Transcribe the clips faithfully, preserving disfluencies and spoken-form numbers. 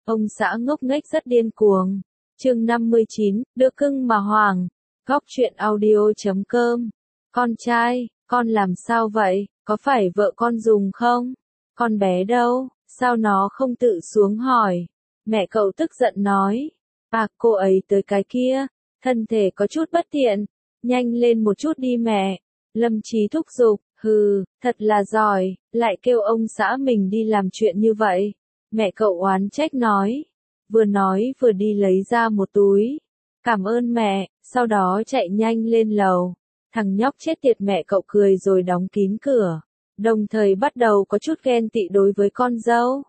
Ông xã ngốc nghếch rất điên cuồng. Chương năm mươi chín, đưa cưng mà hoàng. Góc truyện audio chấm com. Con trai, con làm sao vậy, có phải vợ con dùng không? Con bé đâu, sao nó không tự xuống hỏi? Mẹ cậu tức giận nói. À, cô ấy tới cái kia, thân thể có chút bất tiện, nhanh lên một chút đi mẹ. Lâm Chí thúc giục, hừ, thật là giỏi, lại kêu ông xã mình đi làm chuyện như vậy. Mẹ cậu oán trách nói, vừa nói vừa đi lấy ra một túi. Cảm ơn mẹ, sau đó chạy nhanh lên lầu. Thằng nhóc chết tiệt, mẹ cậu cười rồi đóng kín cửa, đồng thời bắt đầu có chút ghen tị đối với con dâu.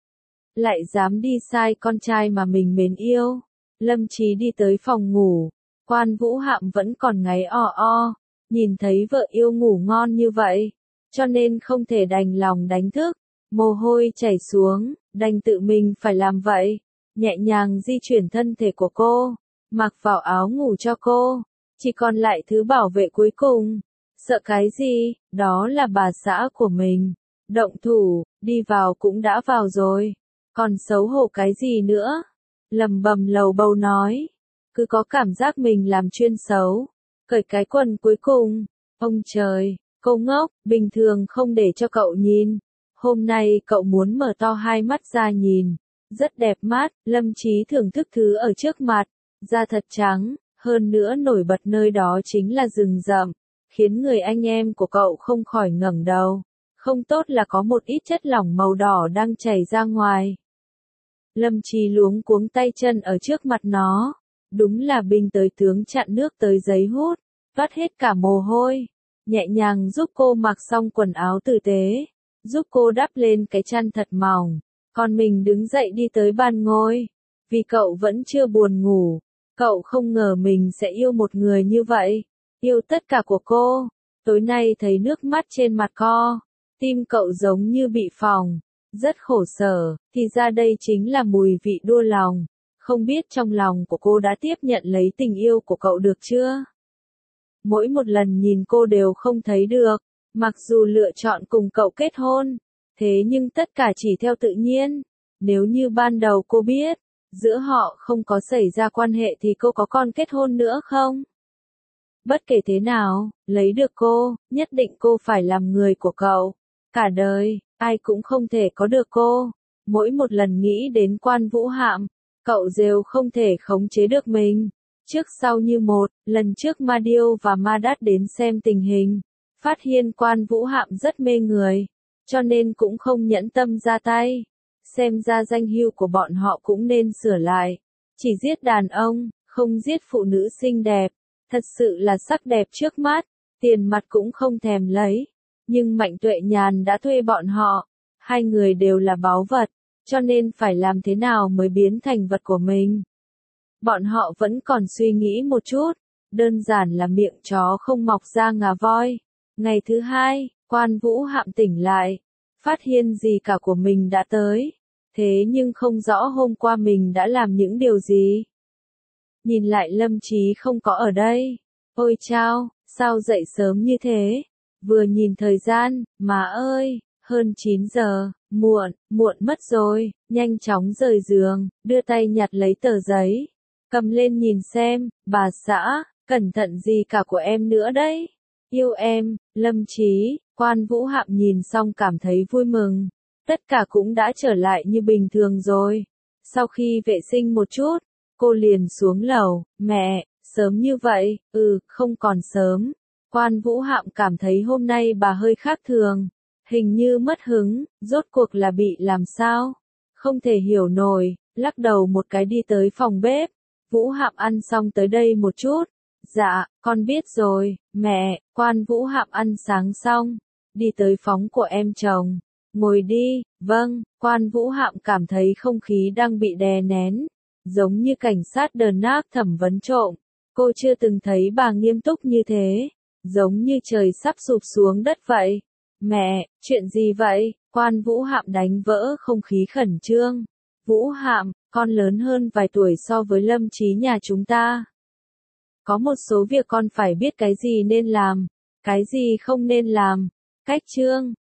Lại dám đi sai con trai mà mình mến yêu. Lâm Chí đi tới phòng ngủ, Quan Vũ Hạm vẫn còn ngáy o o, nhìn thấy vợ yêu ngủ ngon như vậy, cho nên không thể đành lòng đánh thức, mồ hôi chảy xuống, đành tự mình phải làm vậy, nhẹ nhàng di chuyển thân thể của cô, mặc vào áo ngủ cho cô, chỉ còn lại thứ bảo vệ cuối cùng. Sợ cái gì, đó là bà xã của mình, động thủ, đi vào cũng đã vào rồi, còn xấu hổ cái gì nữa. Lầm bầm lầu bầu nói, cứ có cảm giác mình làm chuyên xấu, cởi cái quần cuối cùng. Ông trời, cô ngốc, bình thường không để cho cậu nhìn, hôm nay cậu muốn mở to hai mắt ra nhìn, rất đẹp mắt. Lâm Chí thưởng thức thứ ở trước mặt, da thật trắng, hơn nữa nổi bật nơi đó chính là rừng rậm, khiến người anh em của cậu không khỏi ngẩng đầu, không tốt là có một ít chất lỏng màu đỏ đang chảy ra ngoài. Lâm Chí luống cuống tay chân ở trước mặt nó, đúng là binh tới tướng chặn nước tới giấy hút, toát hết cả mồ hôi, nhẹ nhàng giúp cô mặc xong quần áo tử tế, giúp cô đắp lên cái chăn thật mỏng, còn mình đứng dậy đi tới bàn ngồi, vì cậu vẫn chưa buồn ngủ, cậu không ngờ mình sẽ yêu một người như vậy, yêu tất cả của cô, tối nay thấy nước mắt trên mặt co, tim cậu giống như bị phỏng. Rất khổ sở, thì ra đây chính là mùi vị đua lòng, không biết trong lòng của cô đã tiếp nhận lấy tình yêu của cậu được chưa? Mỗi một lần nhìn cô đều không thấy được, mặc dù lựa chọn cùng cậu kết hôn, thế nhưng tất cả chỉ theo tự nhiên, nếu như ban đầu cô biết, giữa họ không có xảy ra quan hệ thì cô có còn kết hôn nữa không? Bất kể thế nào, lấy được cô, nhất định cô phải làm người của cậu, cả đời. Ai cũng không thể có được cô. Mỗi một lần nghĩ đến Quan Vũ Hạm, cậu đều không thể khống chế được mình. Trước sau như một, lần trước Ma Điêu và Ma Đát đến xem tình hình, phát hiện Quan Vũ Hạm rất mê người, cho nên cũng không nhẫn tâm ra tay. Xem ra danh hưu của bọn họ cũng nên sửa lại. Chỉ giết đàn ông, không giết phụ nữ xinh đẹp. Thật sự là sắc đẹp trước mắt, tiền mặt cũng không thèm lấy. Nhưng Mạnh Tuệ Nhàn đã thuê bọn họ, hai người đều là báu vật, cho nên phải làm thế nào mới biến thành vật của mình. Bọn họ vẫn còn suy nghĩ một chút, đơn giản là miệng chó không mọc ra ngà voi. Ngày thứ hai, Quan Vũ Hạm tỉnh lại, phát hiện gì cả của mình đã tới, thế nhưng không rõ hôm qua mình đã làm những điều gì. Nhìn lại Lâm Chí không có ở đây, ôi chao, sao dậy sớm như thế? Vừa nhìn thời gian, má ơi, hơn chín giờ, muộn, muộn mất rồi, nhanh chóng rời giường, đưa tay nhặt lấy tờ giấy, cầm lên nhìn xem, bà xã, cẩn thận gì cả của em nữa đấy, yêu em. Lâm Chí, Quan Vũ Hạm nhìn xong cảm thấy vui mừng, tất cả cũng đã trở lại như bình thường rồi. Sau khi vệ sinh một chút, cô liền xuống lầu, mẹ, sớm như vậy, ừ, không còn sớm. Quan Vũ Hạm cảm thấy hôm nay bà hơi khác thường, hình như mất hứng, rốt cuộc là bị làm sao? Không thể hiểu nổi, lắc đầu một cái đi tới phòng bếp. Vũ Hạm ăn xong tới đây một chút. Dạ, con biết rồi, mẹ. Quan Vũ Hạm ăn sáng xong, đi tới phòng của em chồng. Ngồi đi. Vâng. Quan Vũ Hạm cảm thấy không khí đang bị đè nén, giống như cảnh sát đờn nác thẩm vấn trộm. Cô chưa từng thấy bà nghiêm túc như thế, giống như trời sắp sụp xuống đất vậy. Mẹ, chuyện gì vậy? Quan Vũ Hạm đánh vỡ không khí khẩn trương. Vũ Hạm, con lớn hơn vài tuổi so với Lâm Chí nhà chúng ta. Có một số việc con phải biết cái gì nên làm, cái gì không nên làm. Cách chương,